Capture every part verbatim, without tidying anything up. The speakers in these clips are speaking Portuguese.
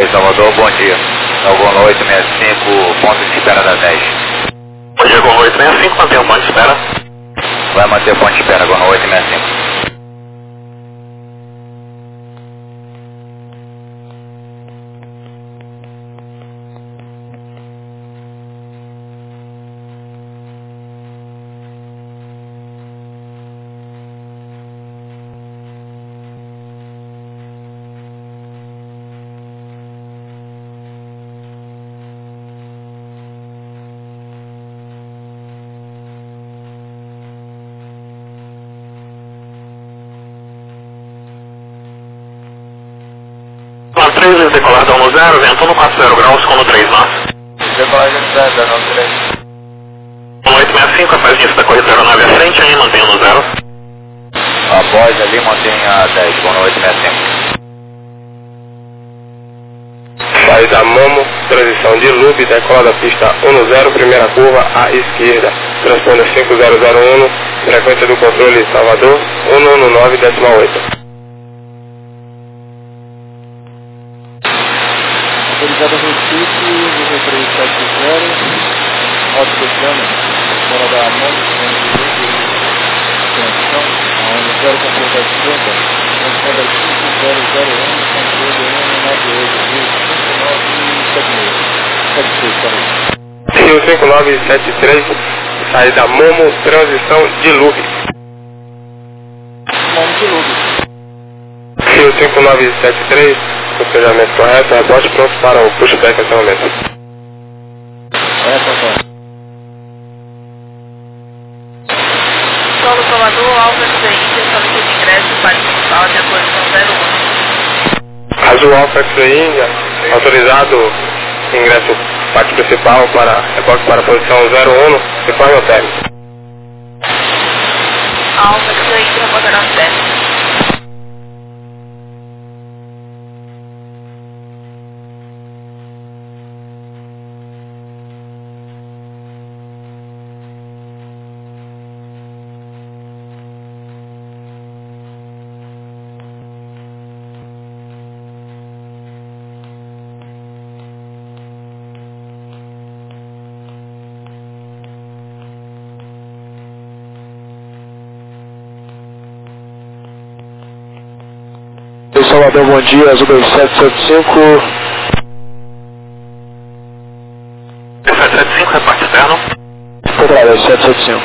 Salvador, bom dia. É o Gol oito seis cinco, ponto de espera da dez. Bom dia, Gol oito seis cinco, mantém o ponto de espera. Vai manter o ponto de espera, Gol oito seis cinco. três, decolado um zero, vento um quatro zero graus, com três nós. Decolagem zero nove três. um oito seis cinco, após início da corrida zero nove à frente, aí mantenha no zero. Após ali, mantenha dez, Gol oito seis cinco. Saída Momo, transição de Lube, decolada pista um zero, primeira curva à esquerda. Transponder cinco zero zero um, frequência do controle Salvador, um um nove, décima oito. Autorizado Recife, nível três sete zero, moto Tecano, fora da mão, transição, a um zero controle da esquerda, transponder cinco zero zero um, controle um nove oito, cinco nove sete seis, Rio cinco nove sete três, saída Momo, transição de Lube. Momo de Lube. Rio cinco nove sete três, despejamento correto, rebote pronto para o pushback acionamento. É, papai. Solo Salvador, Alfa X-Índia, solicita de ingresso para principal até a posição zero um. Azul Alfa X-Ray Índia, autorizado ingresso parte principal para rebote para a posição zero um, informe ao término. Alfa X-Índia, reportará no término. Salvador, bom dia, Azul dois sete sete cinco. sete sete cinco, reparte externo. Contrário, sete sete cinco.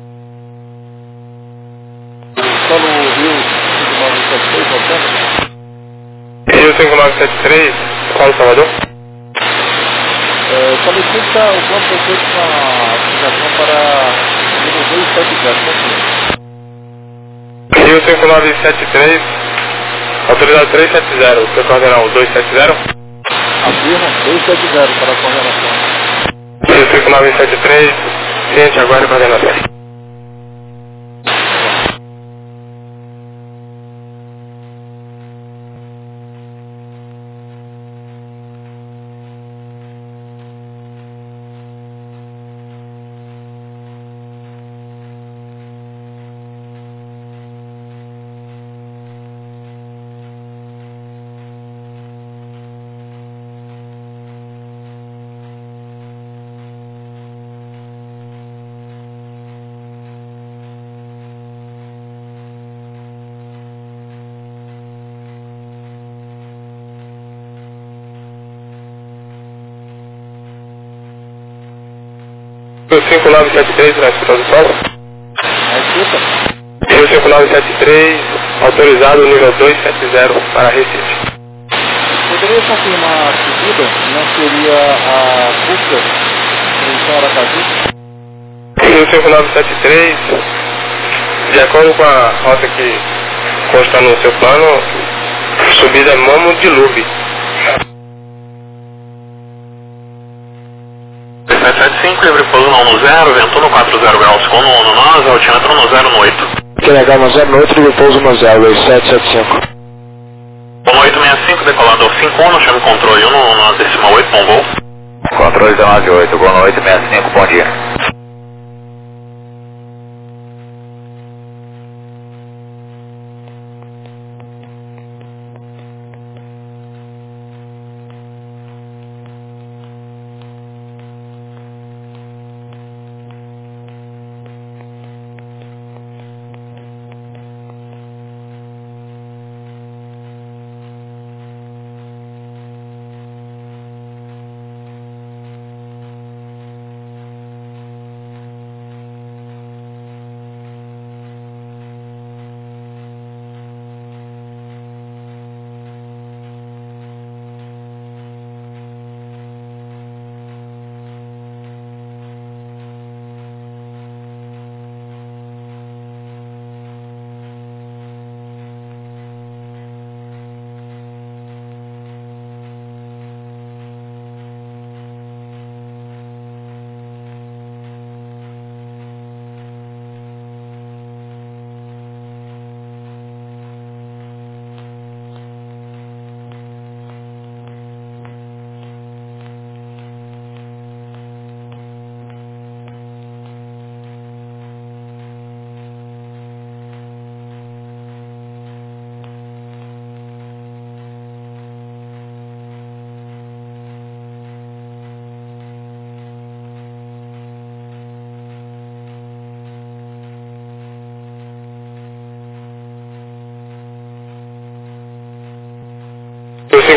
Solo Rio cinco nove sete três, voltando. Rio cinco nove sete três, Paulo Salvador. É, solicita o plano perfeito com a aplicação para nível dois sete zero, confirma. Rio cinco nove sete três, autorizado três sete zero, seu coordenal dois sete zero. Afirma, dois sete zero para a coordenação. Rio cinco nove sete três, ciente, aguarde a coordenação. cinco nove sete três, na escuta do solo. Na escuta? Rio cinco nove sete três, autorizado nível dois sete zero para Recife. Poderia confirmar a subida? Não seria a Fusca, transição Aracaju? Rio cinco nove sete três, de acordo com a rota que consta no seu plano, subida Momo de Lube. sete sete cinco, livre pouso no zero, vento no quatro zero graus, com no nós, altímetro no zero oito. Q H no zero oito, livre pouso no zero, dois sete sete cinco. um oito seis cinco, decolado cinco um, chame controle um no décima oito, bom voo. Controle nove oito, Gol oito seis cinco, bom dia.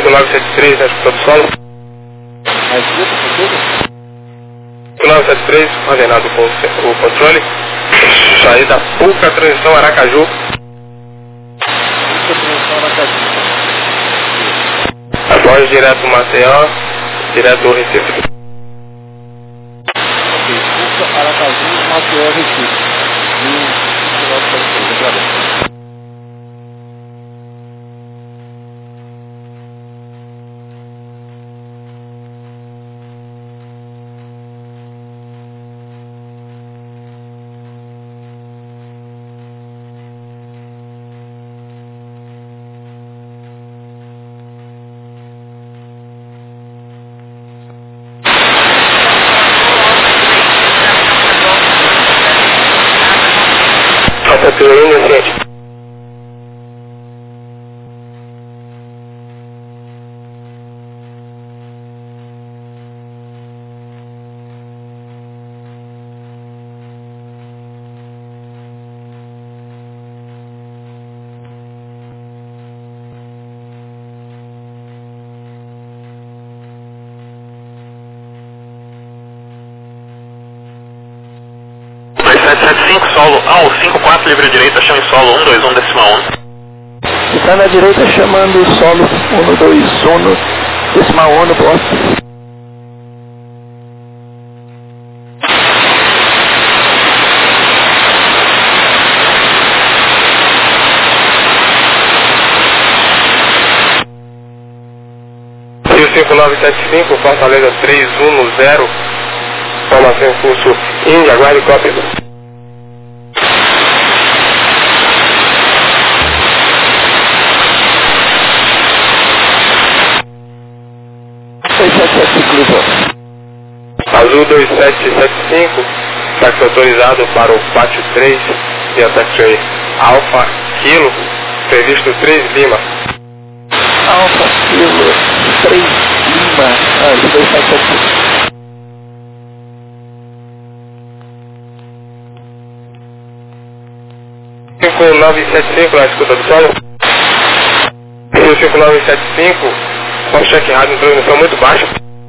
cinco nove sete três, na escuta do solo. A escuta, por tudo? cinco nove sete três, ordenado com o controle. Saída Puca, transição Aracaju. Puca, transição Aracaju. Após direto Maceió, direto Recife. Ok, Puca, Aracaju, Maceió, Recife. E cinco nove sete três, agradeço. Tudo inocente. dois sete sete cinco, solo ao cinco quatro, livre direita, chama em solo um dois um, decimal um. Está na direita chamando o solo um dois um, decimal um no posto. Rio cinco nove sete cinco, Fortaleza três um zero, formação em curso Índia, aguarde cópia. Azul dois sete sete cinco, táxi autorizado para o pátio três e a taxi Alfa Kilo, previsto três Lima. Alfa Kilo três Lima, Azul dois sete sete cinco. cinco nove sete cinco, na escuta do solo. Rio cinco nove sete cinco, com cheque rádio em transmissão muito baixa.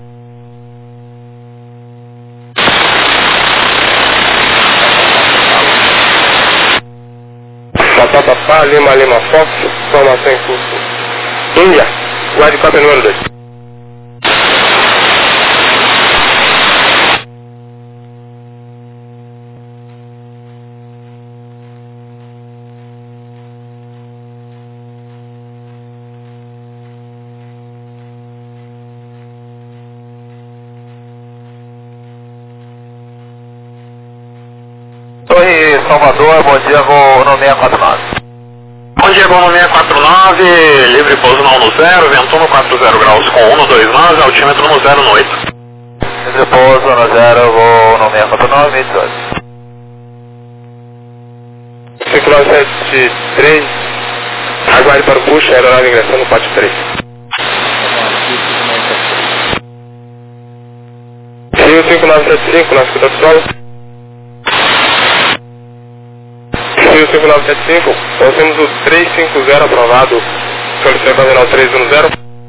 Papapá, Lima Lima Fox, formação em curso Índia, guarde cópia número dois. Torre Salvador, bom dia, voo no seis quatro nove. Bom dia, voo no seis quatro nove, livre pouso no um zero, vento no quatro zero graus com um dois nove, altímetro no zero no oito. Livre pouso no zero, voo no seis quatro nove, dezoito. cinco nove sete três, aguarde para o push, aeronave ingressando no pátio três. Rio cinco nove sete cinco, na escuta do solo. Rio cinco nove sete cinco, nós temos o três cinco zero aprovado, solicitação regional três um zero.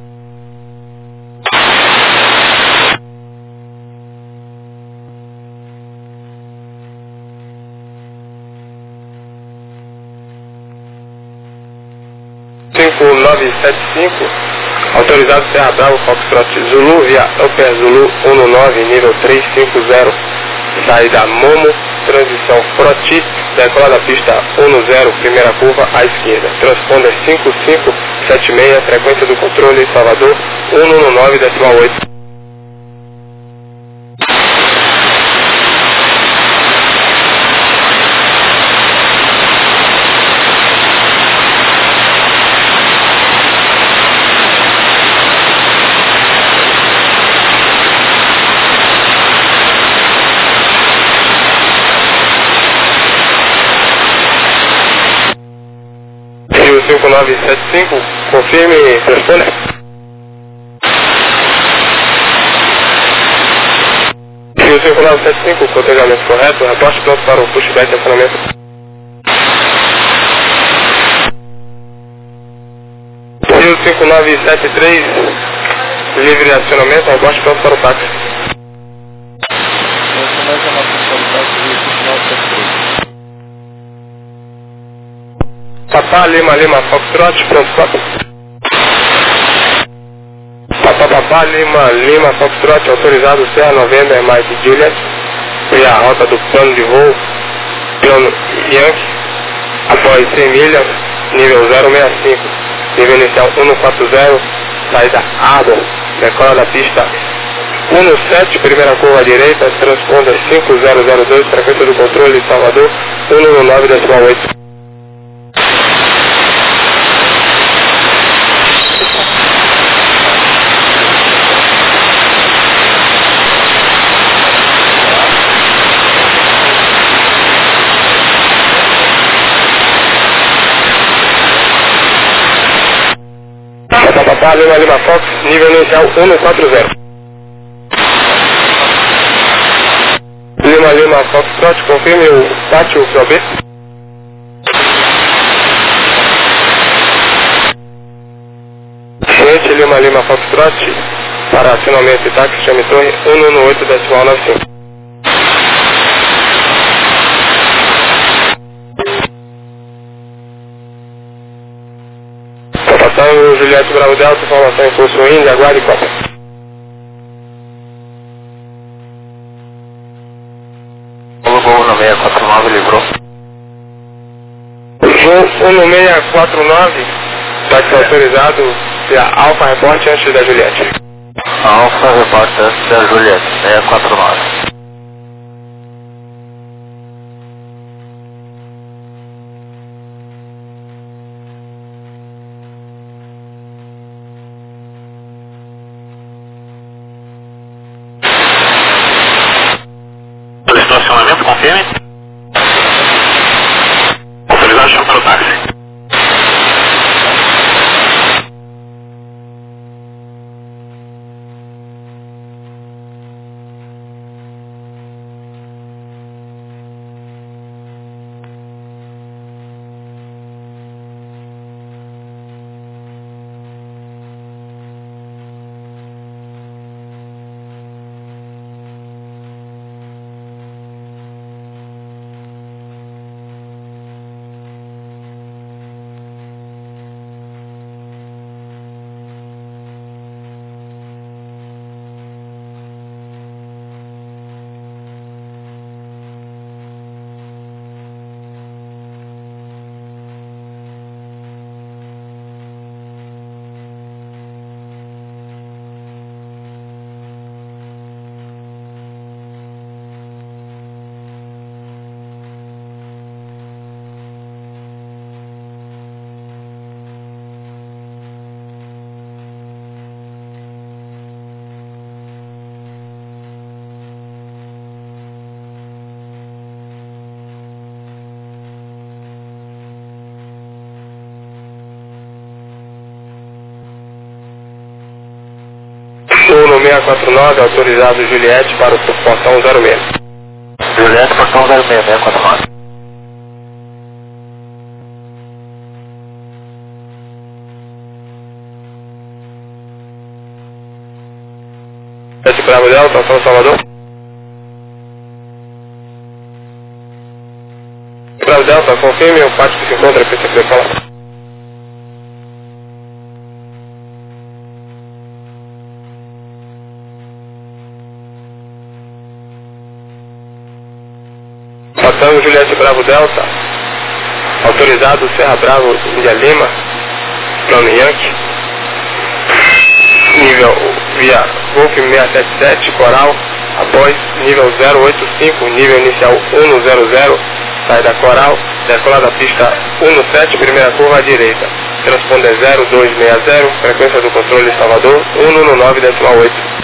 cinco nove sete cinco, autorizado Serra Bravo, Foxtrot Zulu, via Upper Zulu um nove, nível três cinco zero, saída Momo, transição Froti, decola da pista um zero, primeira curva à esquerda, transponder cinco cinco sete seis, frequência do controle Salvador um um nove, decimal oito. cinco nove sete cinco, confirme, transponder. Rio cinco nove sete cinco, cotejamento correto, reporte pronto para o pushback de acionamento. Rio cinco nove sete três, livre acionamento, aborte pronto para o táxi. Começa na pista do táxi de cinco nove sete três. Papá Lima Lima Foxtrot, pronto para... Papá Papá Lima Lima Foxtrot, autorizado Serra November Mike Juliet, e a rota do plano de voo, plano Yankee, após cem milhas, nível zero seis cinco, nível inicial cento e quarenta, saída Arbor, decola da pista sete, primeira curva à direita, transponder cinco zero zero dois, frequência do controle Salvador, cento e nove decimal oito. Papá Lima Lima Fox, nível inicial cento e quarenta. Lima Lima Foxtrot, confirme o pátio P O B. Cliente Lima Lima Foxtrot, para acionamento e táxi, chame torre cento e dezenove decimal noventa e cinco. Capitão Juliette Bravo Delta, informação em curso Índia, aguarde Copa. Voo no seis quatro nove, livrou. Voo no seis quatro nove, táxi autorizado, via Alfa Report antes da Juliette. Alfa Report antes da Juliette, seis quatro nove. Estacionamento, confirme. Autorizado, chama para o táxi. Uno seis quatro nove, autorizado Juliette para o portão zero seis. Juliette, portão zero seis, seis quatro nove. sete Bravo Delta, São Salvador. Bravo Delta, confirme o pátio que se encontra aqui, você pode falar. Capitão Juliette Bravo Delta, autorizado Serra Bravo India Lima, plano Yankee, nível via Golf seiscentos e setenta e sete, Coral, após nível zero oito cinco, nível inicial cento, saída Coral, decolar da pista sete, primeira curva à direita, transponder zero dois seis zero, frequência do controle Salvador, cento e dezenove decimal oito.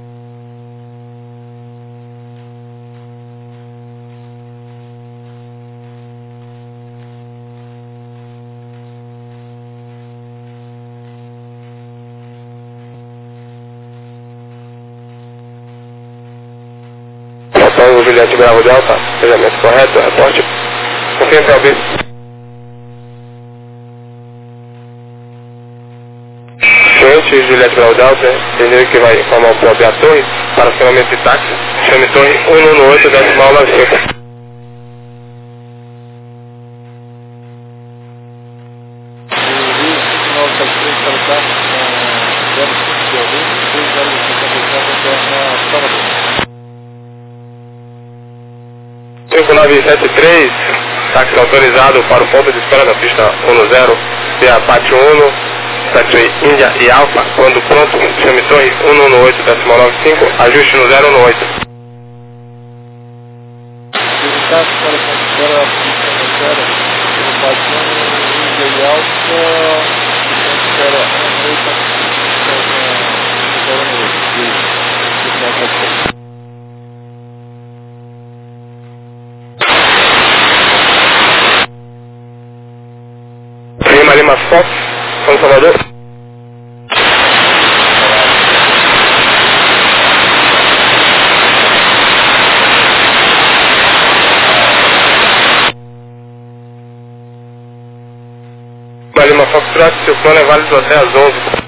Capitão Juliette Bravo Delta, cruzamento correto, reporte, confirme P O B. X Juliette Grau Delta, pneu que vai informar o próprio a torre, para acionamento de táxi, chame torre um um oito decimal nove cinco. cinco nove sete três, táxi autorizado para o ponto de espera da pista um zero, C A Pátio um, Taxi Índia e Alfa, quando pronto, chame torre um um oito decimal nove cinco, ajuste no zero um oito. Táxi para o ponto de espera da pista um zero, C A Pátio um, Índia e Alfa, ponto de espera um oito, zero um oito. Lima Lima Fox, São Salvador. Lima Lima Fox, seu plano é válido até às onze.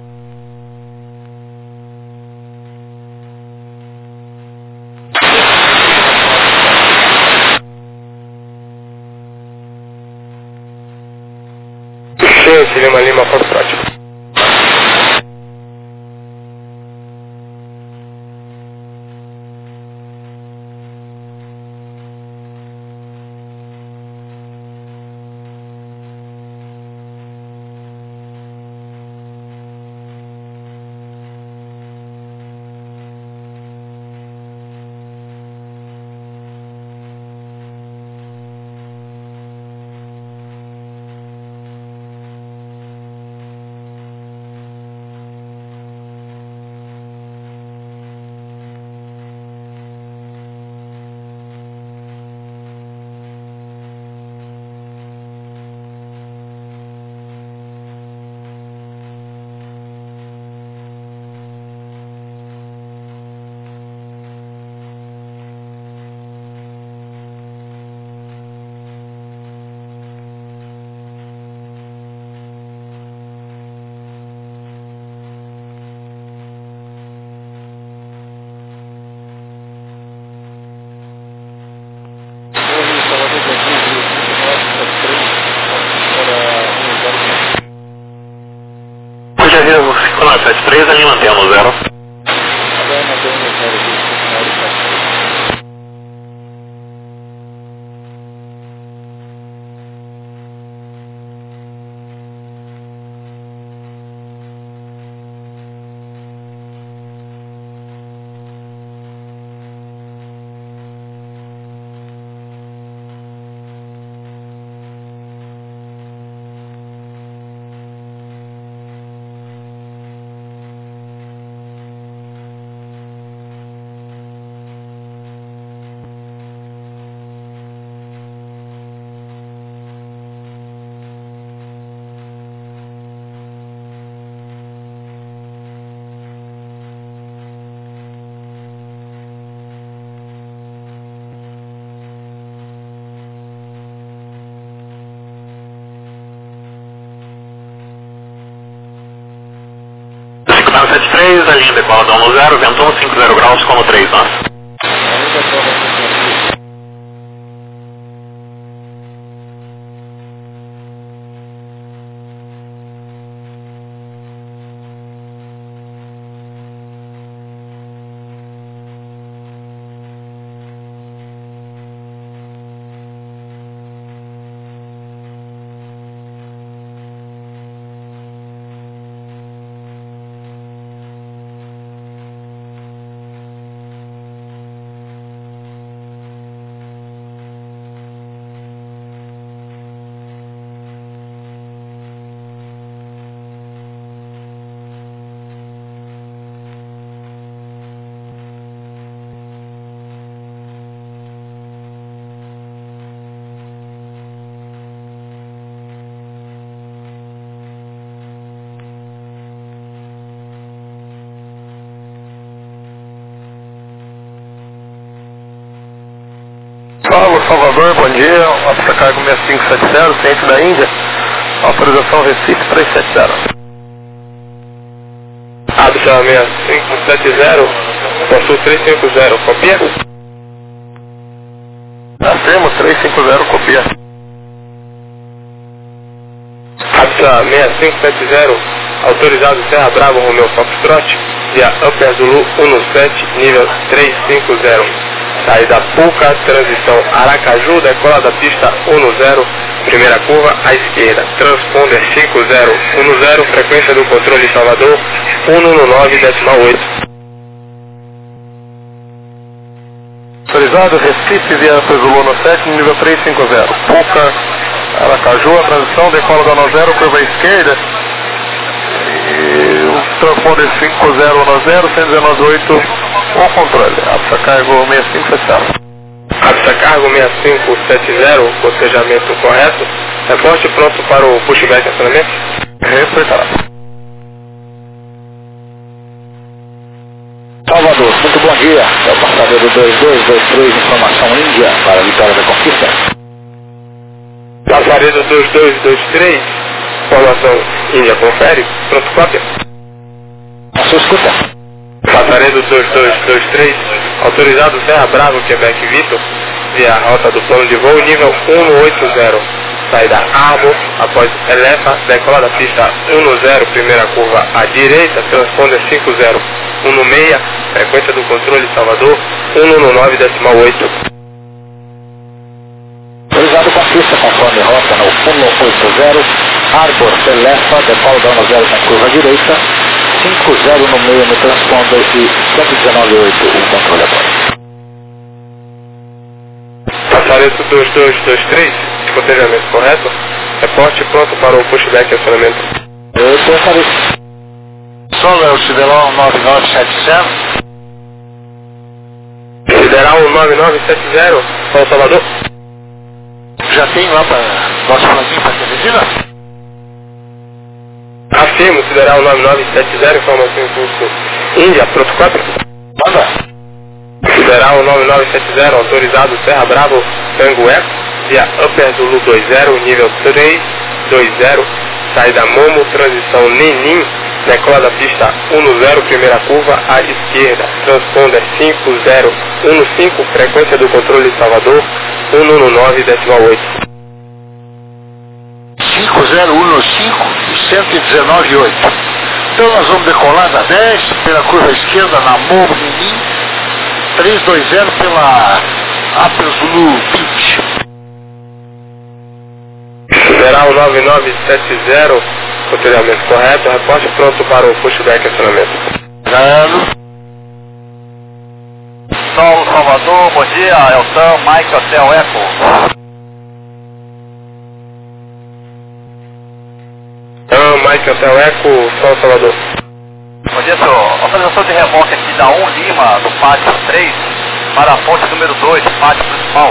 Lima Lima Fox prático. cinco nove sete três, ali mantendo zero. sete três, a linha decola domo zero, vento um, cinco zero graus, como três nós. Paulo, Salvador, bom dia. Pista cargo seis cinco sete zero, centro da Índia. Autorização Recife trezentos e setenta. Absa seis cinco sete zero, Posul três cinco zero, copia? Afirmo, três cinco zero, copia. Absa seis cinco sete zero, autorizado Serra Bravo, Romeu Foxtrot, via Upper Zulu sete, nível três cinco zero. Saída Puca, transição Aracaju, decola da pista dez, primeira curva à esquerda. Transponder cinco zero um zero, frequência do controle Salvador cento e nove decimal oito. Autorizado Recife via Upper Zulu sete, nível três cinco zero. Puca, Aracaju, a transição decola da zero, curva à esquerda. E o transponder cinco zero um zero, cento e dezenove oito, o controle. Absa cargo seis cinco sete zero. Absa cargo seis cinco sete zero, cotejamento correto. Reporte pronto para o pushback acionamento. Reportado. Salvador, muito bom dia. É o passageiro dois dois dois três, informação Índia para a Vitória da Conquista. Passageiro dois dois dois três, informação Índia, confere. Pronto, cópia. A sua escuta. Passaredo dois dois dois três, autorizado Serra Bravo, Quebec Vitor, via rota do plano de voo nível cento e oitenta, saída Arbor, após Elefa, decola da pista dez, primeira curva à direita, transponder cinco zero um seis, frequência do controle Salvador cento e nove decimal oito. Autorizado Conquista, conforme rota no cento e oitenta, Arbor, Elefa, decola da dez na curva à direita, cinco zero no meio no transponder e cento e dezenove oito o controle a bordo. Passaredo dois dois dois três, cotejamento correto. Reporte pronto para o pushback e acionamento. Eu gostaria. Solo é o Sideral nove nove sete zero. Sideral nove nove sete zero, São Salvador. Já tem lá para nosso plantio para Teresina? Afirmo, Sideral nove nove sete zero, informação em curso Índia, pronto, cópia. Manda. Sideral nove nove sete zero, autorizado Serra Bravo, Tango Eco, via Upper Zulu dois zero, nível três dois zero, saída Momo, transição Ninim, decola da pista dez, primeira curva à esquerda, transponder cinco zero um cinco, frequência do controle Salvador cento e nove decimal oito. cinco zero um cinco e cento e dezenove oito. Então nós vamos decolar da dez, pela curva esquerda na Momo Ninim, três dois zero pela Upper Zulu vinte. Sideral nove nove sete zero, cotejamento correto, reporte pronto para o pushback e acionamento. Zero. Sol Salvador, bom dia, Elton, Mike Hotel Eco. Então, Mike Hotel Eco, São Salvador. Bom dia, senhor. Autorização de remorque aqui da um Lima, do pátio três, para a ponte número dois, pátio principal.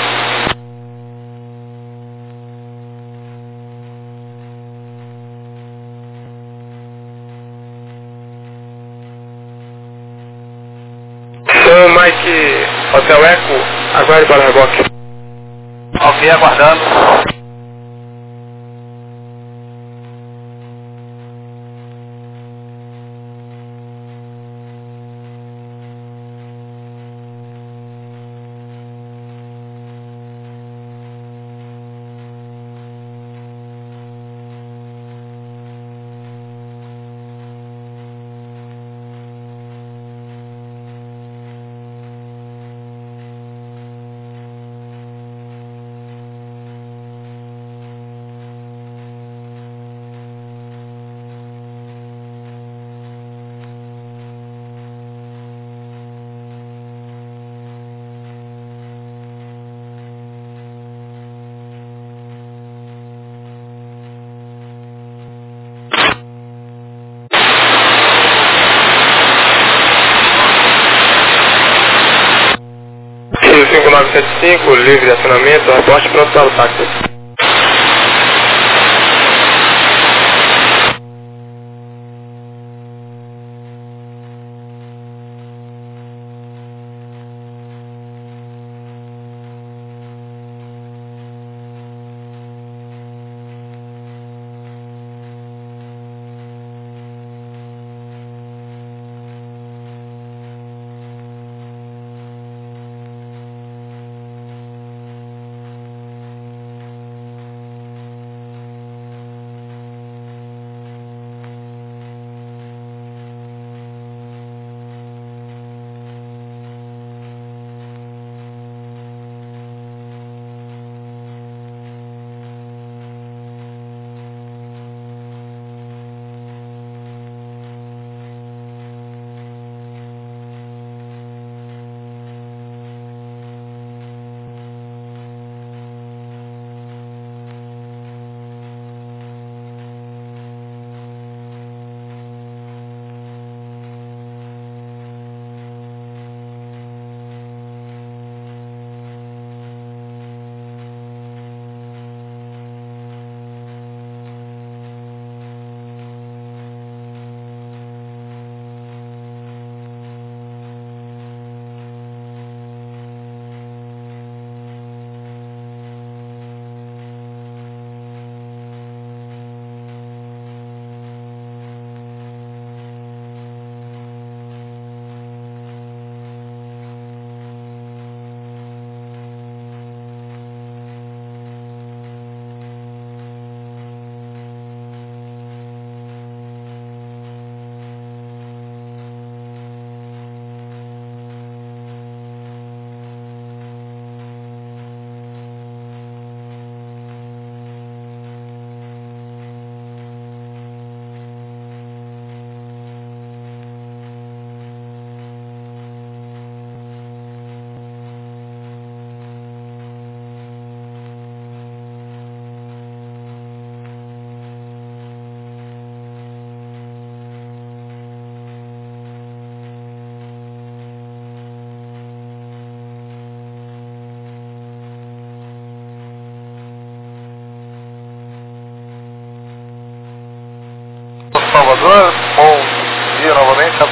Então, Mike Hotel Eco, aguarde para o reboque. Ok, aguardando. cinco nove sete cinco, livre de acionamento, reporte pronto para o táxi.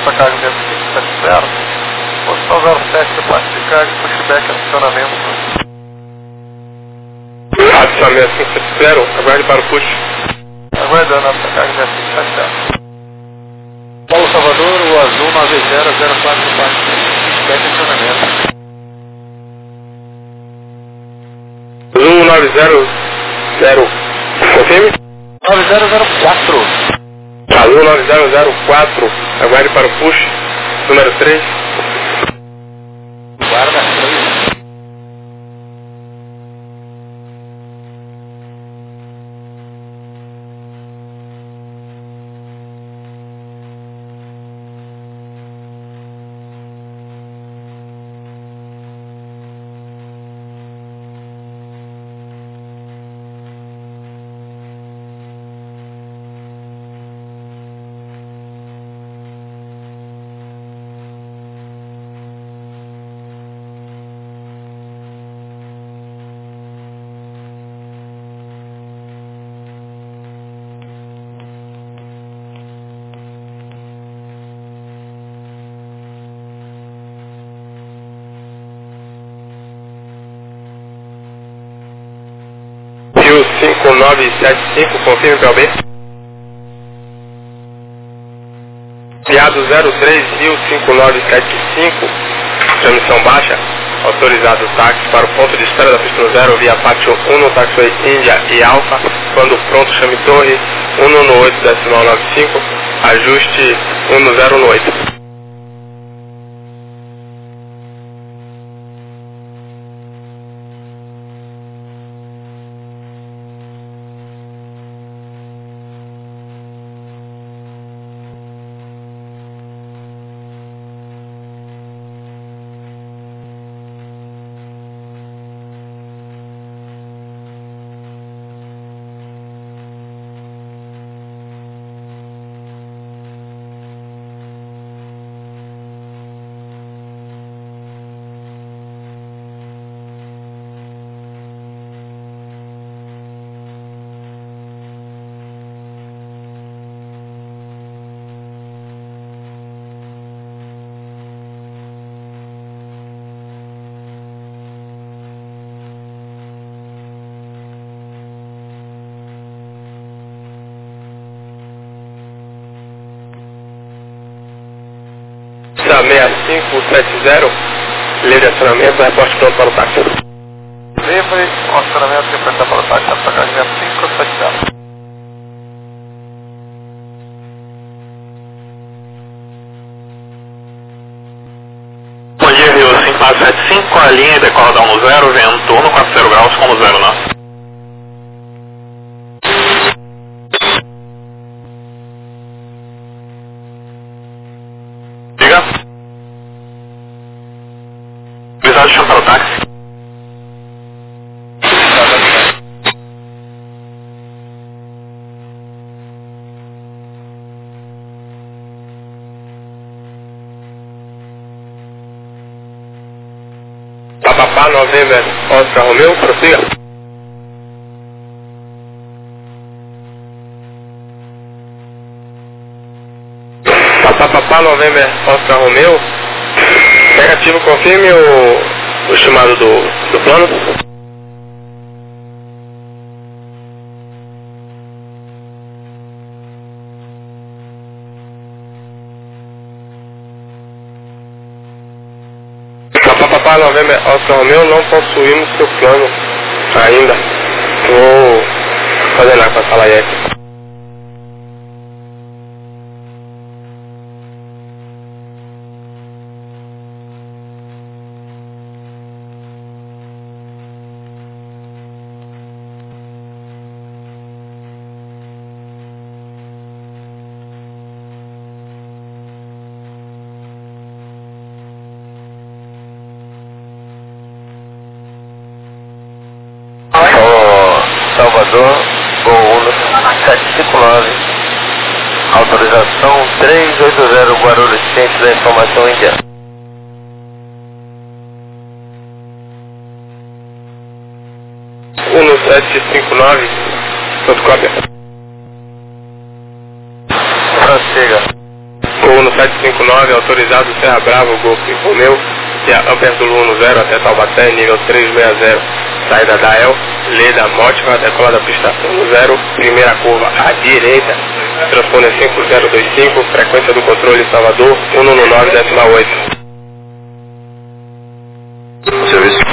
para carga zero cinco sete zero. Postal zero sete, parte de carga, pushback, adicionamento. Adicionamento cinco sete zero, aguarde para o push. Aguardando a carga zero cinco sete zero. Paulo Salvador, o azul nove zero zero quatro, parte pushback, adicionamento. Azul nove zero zero, confirme. nove zero zero quatro. Azul nove zero zero quatro, aguarde para o push, número três. Guarda três. Rio cinco nove sete cinco, confirme para o B. Piado zero três, Rio cinco nove sete cinco, transmissão baixa, autorizado táxi para o ponto de espera da pista zero via pátio um no taxiway Índia e Alfa, quando pronto chame torre um no oito decimal nove cinco, ajuste um no zero no oito. seis cinco sete zero, livre acionamento, reporte pronto para o táxi. Livre, acionamento, reportar para o táxi, para carga zero cinco sete zero. Bom dia, Rio cinco quatro sete cinco, a linha decola da um zero, vento um quatro zero graus, como zero, né? Diga. Visagem para o táxi. Papapá November Oscar Romeu, prossiga. Papapá November Oscar Romeu, negativo, confirme o, o estimado do, do plano. Papapá November Oscar Romeu, não possuímos seu plano ainda. Vou fazer nada com a sala aqui. Salvador, Gol Uno sete cinco nove, autorização três oito zero Guarulhos, centro da informação Índia. Uno sete cinco nove, fotocópia. Prossiga. Uno sete cinco cinco nove, autorizado Serra Bravo, Golf Romeu, via Upper Zulu um zero até Taubaté, nível trezentos e sessenta, saída da El, Leda Mótima, decola da pista um zero, primeira curva à direita, transponder cinco zero dois cinco, frequência do controle Salvador, cento e nove decimal oito. Serviço.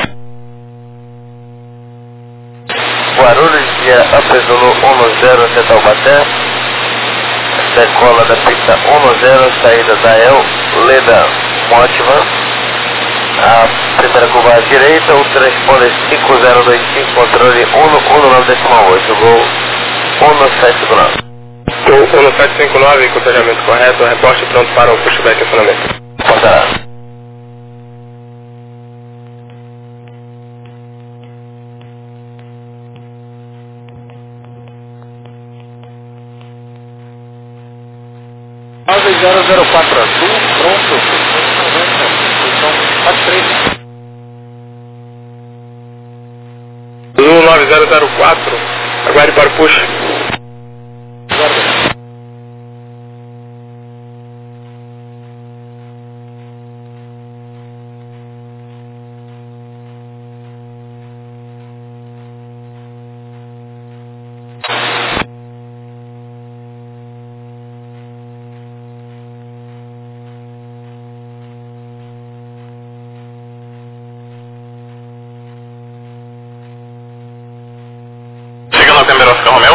Guarulhos, via Upper Zulu um zero até Taubaté, decola da pista um zero, saída da El, Leda Mótima, a primeira curva à direita, o transponder cinco zero dois cinco, controle cento e nove decimal oito, gol cento e sete cinco nove. Gol cento e sete cinco nove, cotejamento correto, reposte pronto para o pushback acionamento. Passará. nove zero zero quatro azul, pronto, posição quatro três. Azul nove zero zero quatro, aguarde para o push. Chegando até Oscar Romeu.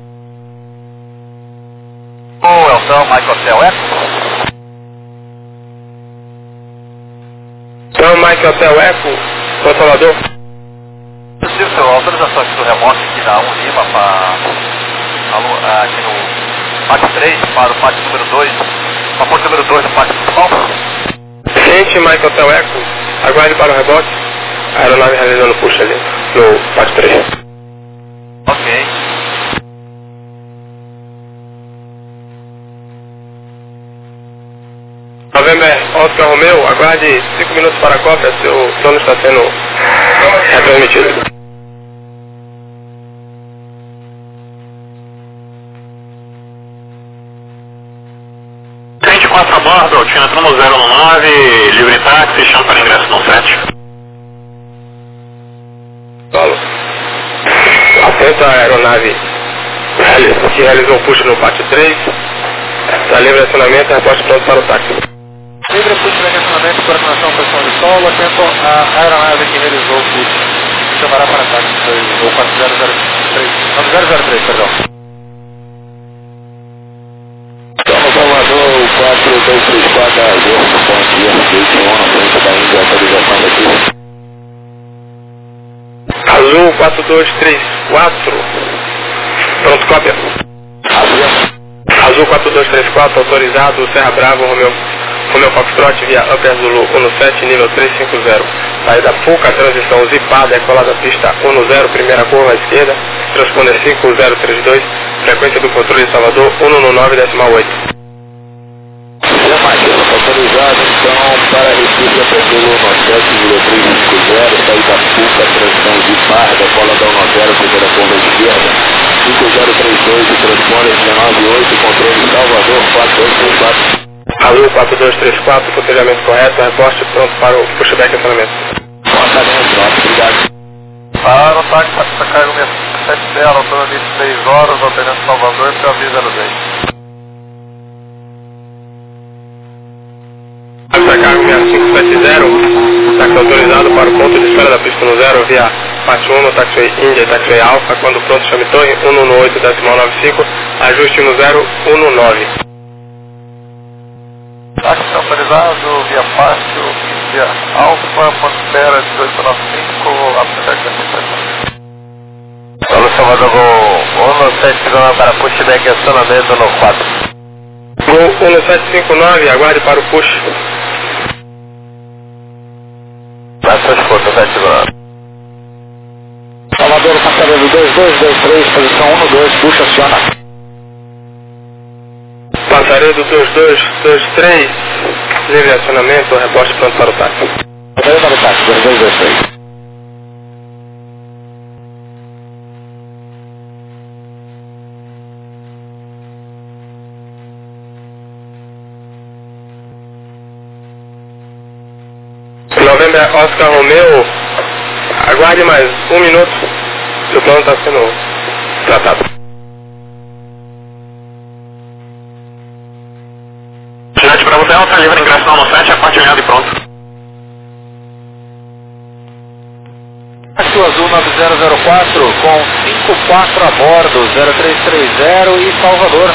O Elton, Michael Hotel Eco. Então, Mike Hotel Eco, controlador. Preciso a autorização aqui do remoto aqui da um Lima para aqui no pátio três, para o pátio número dois, para o ponto número dois do pátio principal. Gente, Mike Hotel Eco, aguarde para o rebote. A aeronave realizando push ali, no pátio três. Ok. November Oscar Romeu, aguarde cinco minutos para a cópia, seu sono está sendo retransmitido. vinte e quatro a bordo, Altina Tromo zero nove, livre táxi, chama para ingresso no sete. Paulo. Atento à aeronave que realizou o push no pátio três. Está livre de acionamento, reposte pronto para o táxi. Livre push de acionamento, coordenação pressão de solo, atento à aeronave que realizou o push. Chamará para táxi, ou quatro zero zero três, nove zero zero três, perdão. Estamos Salvador, quatro dois três quatro, Azul, bom dia, gate um, na frente da Índia, autorização daqui. Azul quatro dois três quatro, pronto, cópia. Azul quatro dois três quatro, autorizado, Serra Bravo, Romeu, Romeu Foxtrot, via Upper Zulu um sete, nível trezentos e cinquenta. Saída Fuca, transição zipada, decolada pista um zero, primeira curva à esquerda, transponder cinco zero três dois, frequência do controle de Salvador cento e nove decimal oito. Autorizado então para Recife, Upper Zulu um sete, nível trezentos e cinquenta, saída Fuca, transição zipada, decolada um zero, primeira curva à esquerda, cinco zero três dois, transponder dezenove oito, controle de Salvador quatro dois três quatro. Azul quatro dois três quatro, cotejamento correto, reposte pronto para o pushback acionamento. Bota dentro, obrigado. Para o táxi, para cargo sete zero, altura de seis horas, alternando Salvador, P O V zero dois. Taxa cargo seis cinco sete zero, táxi autorizado para o ponto de espera da pista no zero, via Pátio um, taxiway Índia e taxiway Alfa, quando pronto chame torre cento e dezenove decimal noventa e cinco, ajuste no zero cento e nove. Táxi autorizado, via Pátio, via Alfa, ponto de espera dezoito noventa e cinco, apesar da pista. Alô, Salvador, gol cento e sete cinco nove para pushback acionamento no quatro. Gol cento e sete cinco nove, aguarde para o push. Vai transporte, sete cinco nove. Salvador, passageiro dois dois dois três, posição um dois, puxa, aciona. Passaredo dois dois dois três, livre acionamento, reposte pronto para o táxi. Passageiro para o táxi, dois dois dois três. November Oscar Romeo, aguarde mais um minuto, seu plano está sendo tratado. Jet para você, Alta Livre, ingresso no sete, alinhado e pronto. Táxi Azul nove zero zero quatro com cinco quatro a bordo, zero três três zero e Salvador.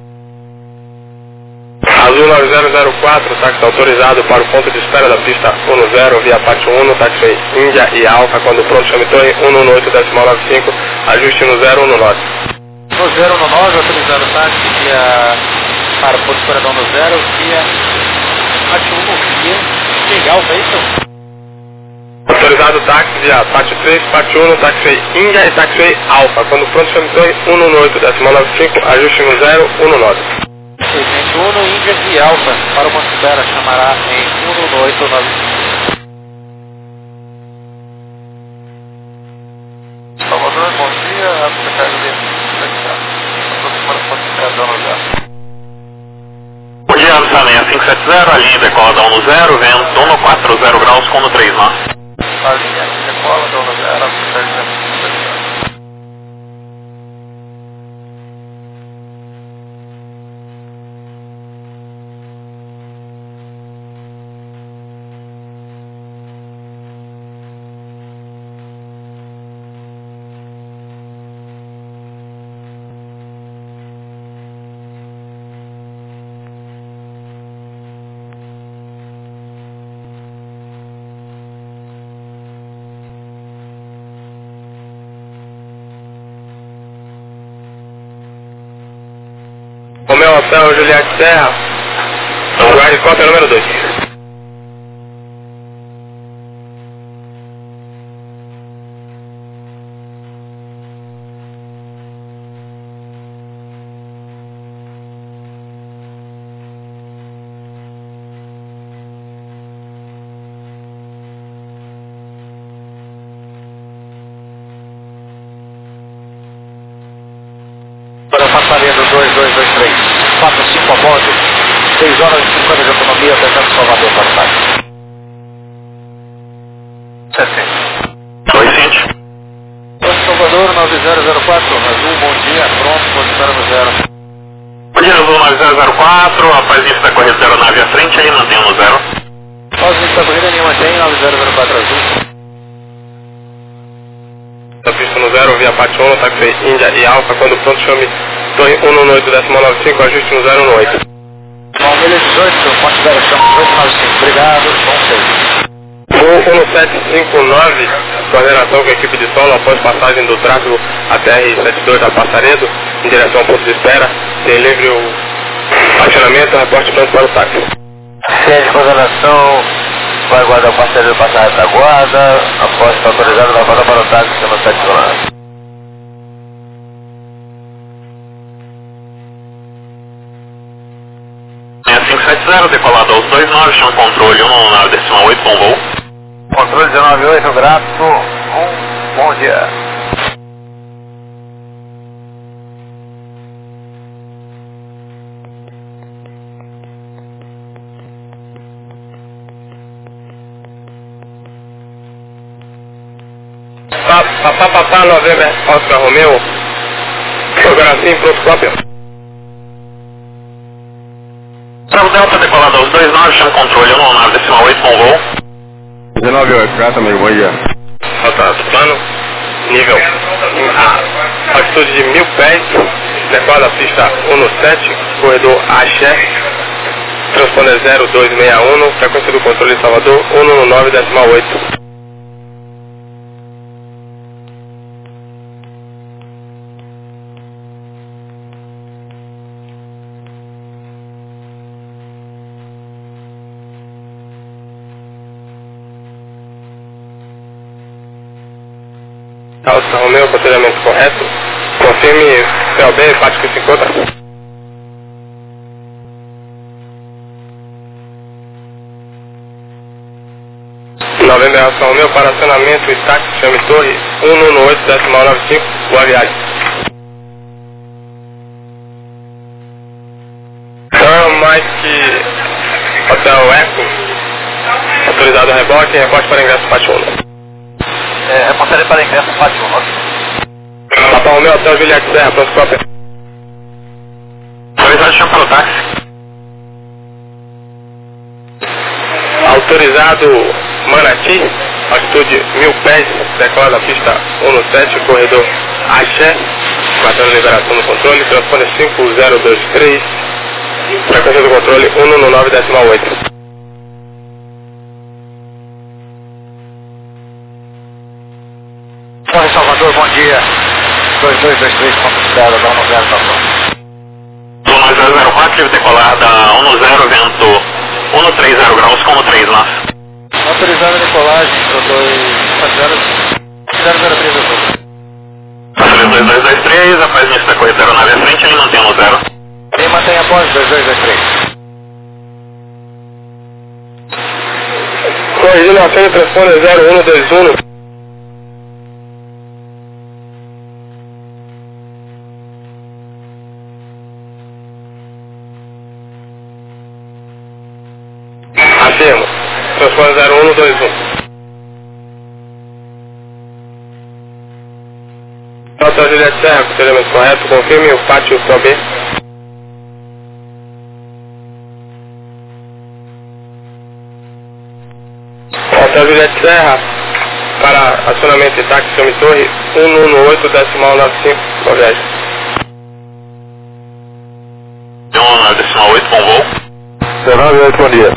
Azul nove zero zero quatro, táxi autorizado para o ponto de espera da pista dez via Pátio um, táxi Índia e Alfa, quando pronto chame torre cento e dezenove decimal noventa e cinco, ajuste no zero um nove. No zero um nove, autorizado o táxi via para o ponto de espera da zero via Pátio um via Índia e Alfa, é isso? Autorizado táxi via Pátio três, Pátio um, táxi Índia e táxi Alfa, quando pronto chame torre cento e dezenove decimal noventa e cinco, ajuste no zero um nove. Segmento um, Índia e Alfa, para uma espera chamará em cento e dezenove noventa e cinco. Salvador, bom dia, a secretária de aproximando o ponto de espera da zero. Bom dia, Alfa seis cinco sete zero, a linha decola da um zero, vento um quatro zero graus com três nós. A linha decola da zero, a secretária de aproximando. Romeo Hotel Juliette Serra, aguarde cópia número dois. Para Passaredo dois dois dois três, quatro cinco a bordo, seis horas e cinquenta de autonomia, tentando Salvador para o táxi. setenta. Oi, Cinti. Salvador nove zero zero quatro, Azul, bom dia, pronto, ponto de espera no zero. Bom dia, Azul nove zero zero quatro, após isso da corrida zero nove à frente, aí mantém no zero. Após isso da corrida, linha mantém nove zero zero quatro Azul. Da pista no zero via Pátio um, táxi Índia e Alfa, quando pronto chame torre cento e dezenove decimal noventa e cinco, ajuste no zero um oito. Palmeiras dezoito, ponto de espera chama dezoito noventa e cinco, obrigado, bom serviço. Voo um sete cinco nove, coordenação com a equipe de solo após passagem do tráfego A T R setenta e dois a Passaredo, em direção ao ponto de espera, tem livre o acionamento, reporte pronto para o táxi. Sede de coordenação, vai guardar o parceiro do passagem da guarda, após estar autorizado, vai voltar para o táxi, chama sete quilômetros. seis cinco sete zero, decolado aos dois nove, chama controle um nove decimal oito, bom voo. Controle dezenove oito, grato, um bom dia. Papá, papá, November Oscar Romeo, programação pronto cópia. Bravo Delta, decolado aos dois nove, chama controle um nove decimal oito, bom voo. dezenove oito, gato amigo, bom dia. Falta plano, nível a altitude de mil pés, decola a pista um sete, corredor Axé, transponder zero dois seis um, frequência do controle Salvador cento e dezenove decimal oito. Alfa Romeo, aconselhamento correto. Confirme P L B, parte que se encontra. Novembro Alfa Romeo, para acionamento e táxi, chame torre cento e dezenove decimal noventa e cinco, boa viagem. Então, mais que Hotel Eco, Autorizado o rebote, rebote para ingresso Pátio um. É, reportaria para ingresso Pátio um. Papa Romeu, Hotel Juliette Serra, pronto, cópia. Autorizado chama para o táxi. Autorizado Manati, altitude mil pés, decola da pista um no sete, corredor Axé, guardando liberação do controle, transponder cinco zero dois três, frequência do controle um um nove decimal oito. Corre Salvador, bom dia. dois dois dois três ponto zero, dá um zero, tá bom. um zero zero quatro, livre decolar da um zero, vento um três zero graus, como três nós. Autorizada a decolagem para dois zero zero três dois. Passageiro dois dois dois três, após início da corrida da aeronave à frente, ele mantém no zero. Ele mantém após dois dois dois três. Corrigindo a frente, transponder zero um dois um. Afirmo. Transponder zero um dois um. Hotel Juliette Serra, procedimento correto, confirme o pátio P O B. Hotel Juliette Serra, para acionamento de táxi Chame Torre, um um oito decimal nove cinco, Nordeste. um decimal oito, bom voo. dezenove oito, bom dia.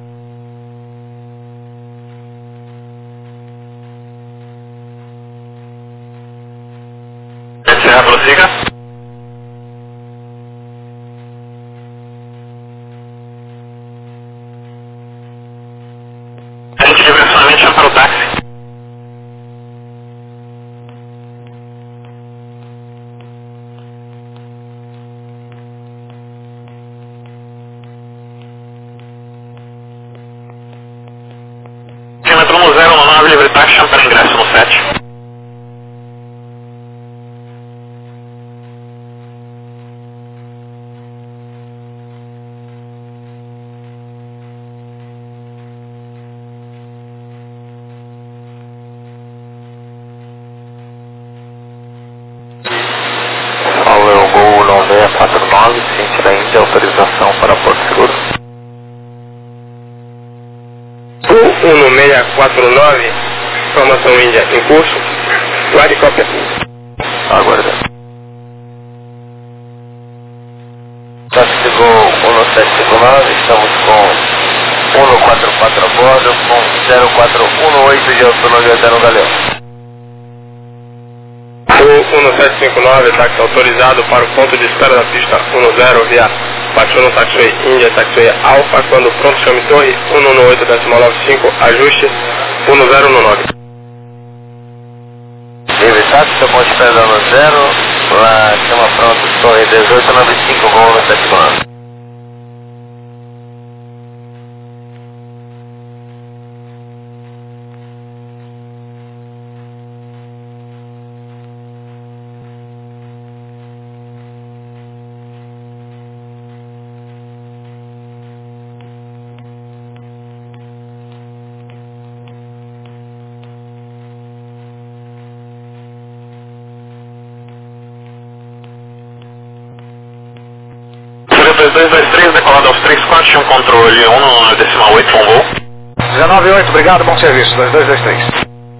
Serra, prossiga. A gente direcionamento chama para o táxi. Quilômetro no zero nove, livre táxi, chama para ingresso no sete. Alô, Gol nove seis quatro nove, ciente da Índia, autorização para Porto Seguro. um seis quatro nove, informação Índia em curso, guarde cópia. Aguarda. Táxi Gol um sete cinco nove, estamos com um quatro quatro a bordo, com zero quatro um oito de autonomia até no Galeão. O um sete cinco nove, táxi autorizado para o ponto de espera da pista um zero via Pátio um Taxiway Índia Taxiway Alfa, quando pronto chame Torre um um oito decimal nove cinco, ajuste um zero um nove. Livre táxi, seu ponto de espera no zero, lá chama pronto, Torre dezoito noventa e cinco, Gol um sete cinco nove. dois dois dois três, decolado aos três quatro, tinha um controle um decimal oito, bom voo. dezenove oito, obrigado, bom serviço, dois dois dois três.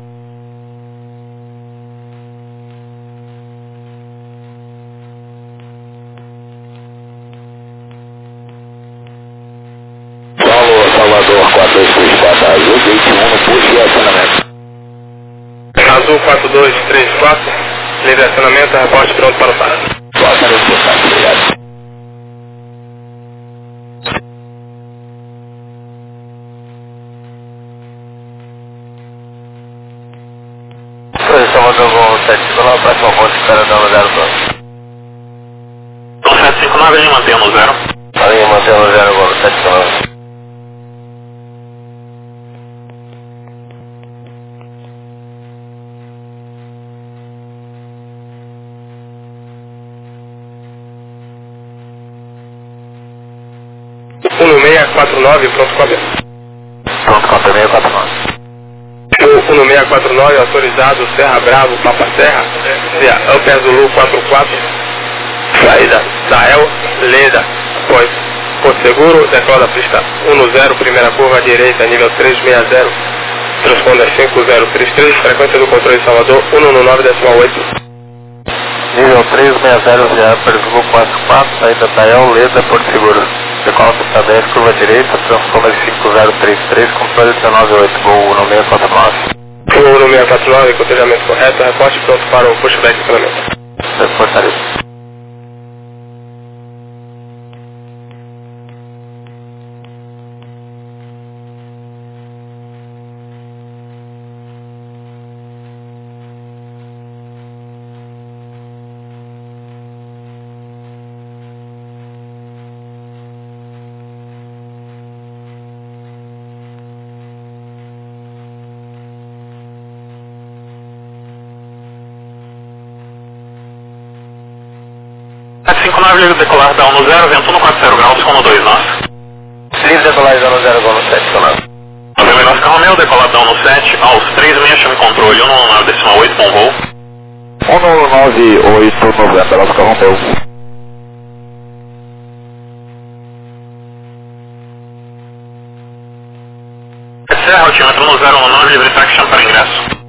Alô, Salvador quatro dois três quatro, Azul, gate um no posto de acionamento. Azul quatro dois três quatro, livre acionamento, reporte pronto para o táxi. Boa tarde, obrigado. Salvador Gol sete cinco nove, próximo ponto de espera no zero dois. Então sete cinco nove, ele mantém no zero. A linha mantém no zero, Gol sete cinco nove. um seis quatro nove, pronto cópia. Pronto, cópia, seis quatro nove. O um seis quatro nove, autorizado Serra Bravo, Papa Serra, via Upper Zulu quatro quatro, saída da El Leda, após Porto Seguro, decola da pista um zero, primeira curva à direita, nível trezentos e sessenta, transponder cinco zero três três, frequência do controle de Salvador um um nove decimal oito. Nível trezentos e sessenta, via Upper Zulu quatro quatro, saída da El Leda, Porto Seguro. Decola da pista dez, curva direita, transponder cinco zero três três, controle dezenove oito, Gol um seis quatro nove. O um seis quatro nove, cotejamento correto, reporte pronto para o pushback de implemento. Reportaria. sete cinco nove, livre decolar da um zero, vento um quatro zero graus, como dois nós. Livre decolar da um zero, gol no sete, sonado. Novembro Oscar Romeo, decolar da um sete, aos três seis, chame controle um um nove decimal oito, bom voo. um nove oito, Novembro Oscar Romeo. Serra, altímetro um zero um nove, livre traction para ingresso.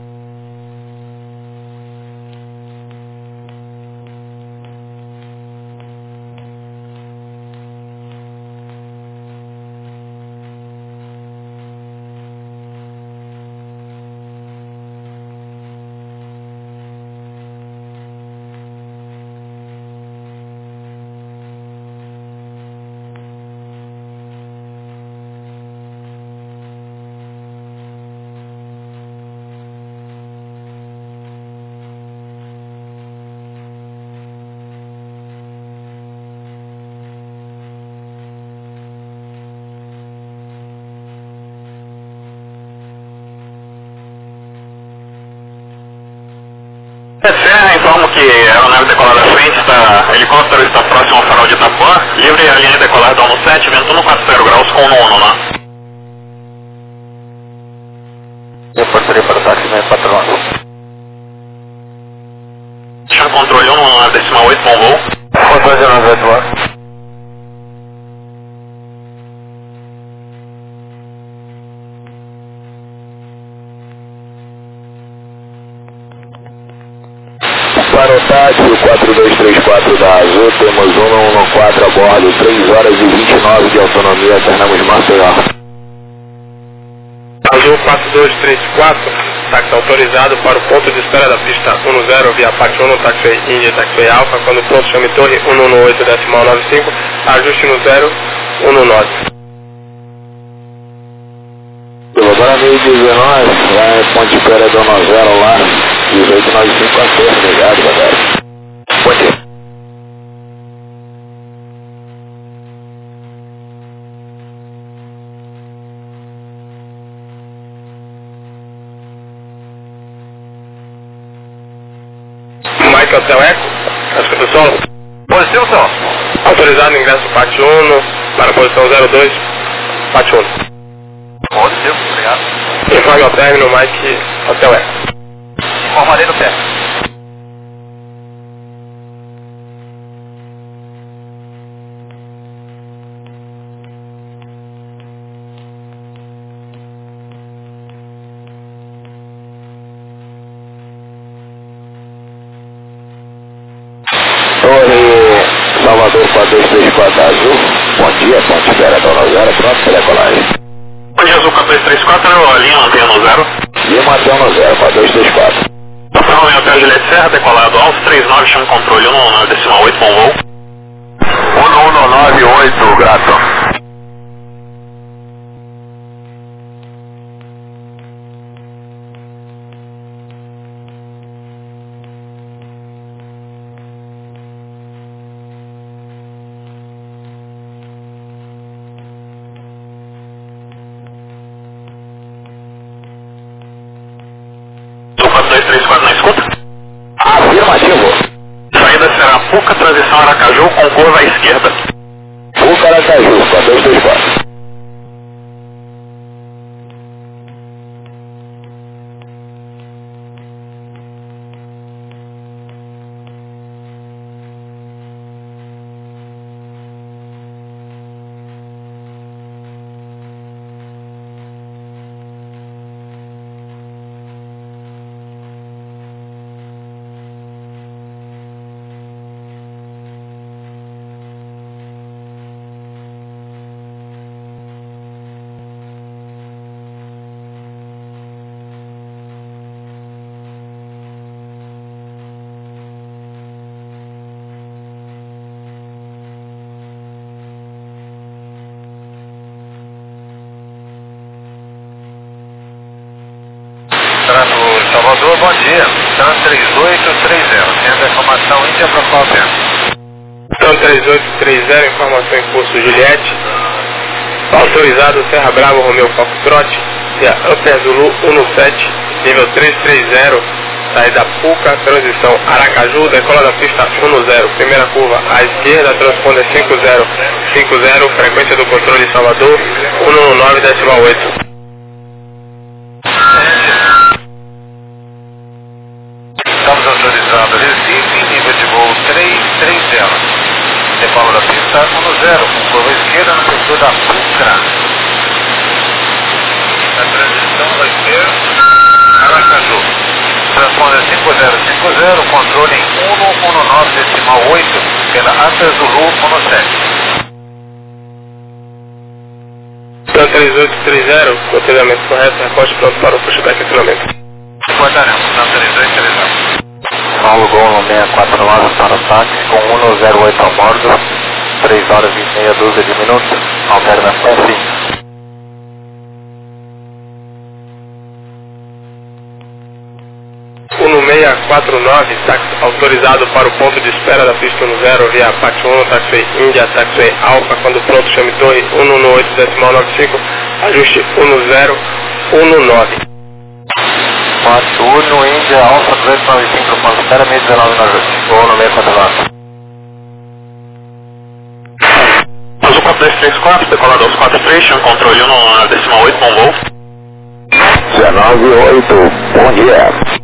Serra, informo que a aeronave decolar da frente está, helicóptero está próximo ao farol de Itapuã, livre a linha decolar da um sete, vento um quatro zero graus com um um né? Reportaria para o táxi seis quatro nove. Chame controle um um nove decimal oito, bom voo. Controle zero nove oito. Para o táxi quatro dois três quatro da Azul, temos um um quatro a bordo, três horas e vinte e nove de autonomia, terminamos Maceió. Azul quatro dois três quatro, táxi autorizado para o ponto de espera da pista um zero, via Pátio um, taxiway India, taxiway Alfa, quando pronto chame torre um um oito decimal nove cinco, ajuste no zero um um nove. Agora meio dezenove, vai ponte de espera do um zero lá, dezoito nove cinco a seis, obrigado, galera. Ponte. Michael Hotel Eco, acho que é do solo. Positivo, som. Autorizado ingresso Pátio um para a posição zero dois, Pátio um. Positivo, obrigado. Informe ao término, Mike Hotel Eco. Informarei no pé. Torre Salvador quatro dois três quatro Azul, bom dia, ponte espera da um zero, pronto para decolagem. Bom dia, Azul quatro dois três quatro, a linha mantém no zero. Linha mantém no zero, quatro dois três quatro. Para o Hotel Juliette Serra, decolado aos três nove, chame controle um um nove decimal oito, bom voo. um um nove oito, grato. quatro dois três quatro na escuta. Afirmativo. Saída será Puca, transição Aracaju com curva à esquerda. Puca, Aracaju, quatro dois três quatro. bom dia. Tan três oito três zero. Tendo a informação Índia para qual tempo? Tan três oito três zero, informação em curso Juliette. Autorizado Serra Bravo, Romeu Foxtrot, via Upper Zulu um sete, nível trezentos e trinta, saída Puca, transição Aracaju, decola da pista um zero, primeira curva à esquerda, transponder cinco zero cinco zero, frequência do controle Salvador, cento e nove decimal oito. Estamos autorizando Recife, nível de voo trezentos e trinta. Decola da pista um zero, com curva esquerda no setor da Pucra. A transição vai ser Aracaju. Transponder cinco zero cinco zero, controle em cento e nove decimal oito, pela Upper Zulu um sete. Tan três oito três zero, controlhamento correto, reporte pronto para o pushback e treinamento. Guardaremos, Tan três oito três zero. Paulo Gol seis quatro nove para o táxi com cento e oito a bordo, três horas e meia dúzia de minutos, alternação sim. cento e seis quatro nove, táxi autorizado para o ponto de espera da pista um zero via Pax um, taxiway Índia, taxiway Alfa, quando pronto chame torre cento e dezenove decimal noventa e cinco, ajuste um zero um nove. Pax um, Índia, Alfa duzentos e noventa e cinco, ponto de espera, cento e dezenove no ajuste, Gol seis quatro nove. Azul quatro dois três quatro, decolado aos quatro três, chão controle um decimal oito, bom voo. dezenove oito, bom dia.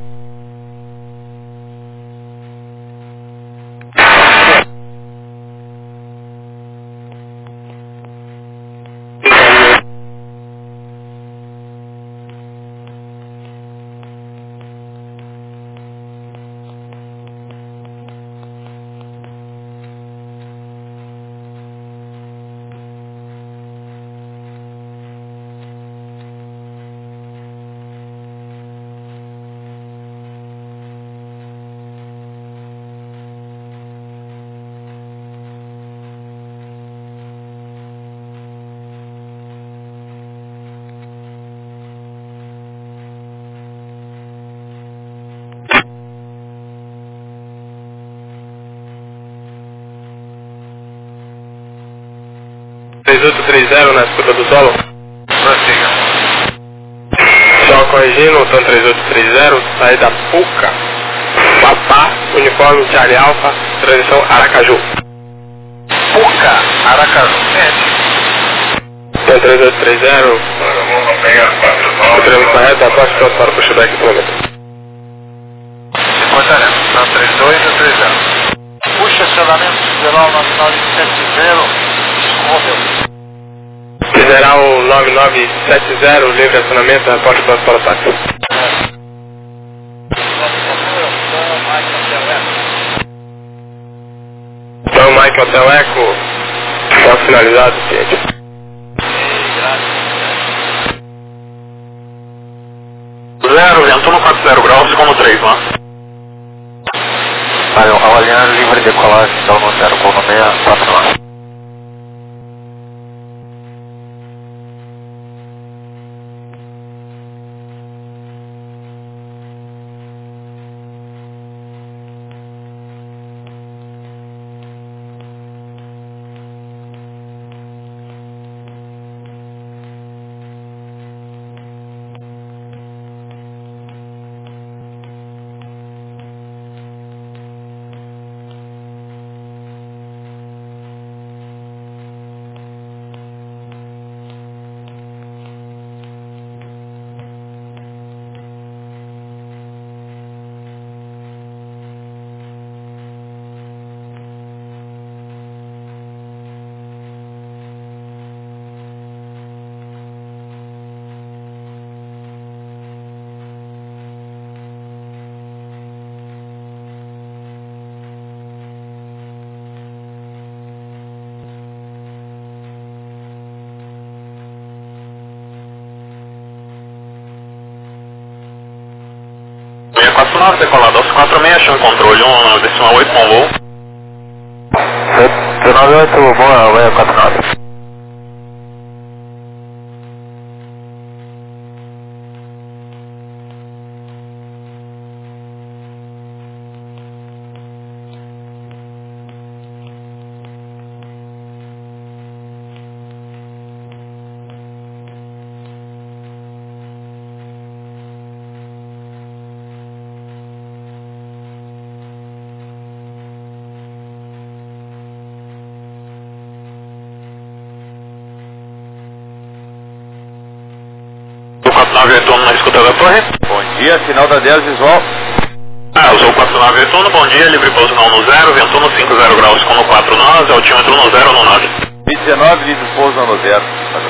três oito três zero na escuta do solo. Prossiga. Só corrigindo, Tan três oito três zero, saída Puca, Papá, uniforme Charlie Alfa, transição Aracaju. Puca, Aracaju. Sente. Tan três oito três zero, controle correto, aposto pronto para o pushback e quilômetro. Guardaremos, Tan três oito três zero. Puxa acionamento federal nacional de sete zero, Romeu. Federal nove nove sete zero, livre acionamento, reporte pronto para o táxi. Então, Mike Hotel Eco, está finalizado, cliente. Zero, vento um quatro zero graus, como três lá. Avaliando livre de decolagem, então no zero, Gol seis quatro nove. seis quatro nove, decolado aos quatro seis, chão controle um decimal oito, bom voo. dezenove oito, boa, seis quatro nove. O quatro nove oito um na escuta da torre. Bom dia, sinal da dez visual. Ah, usou o quatro nove oito um, bom dia, livre pouso não no zero, vento no cinco zero graus com no quatro nove, altímetro no zero no nove. dezenove, livre pouso no zero.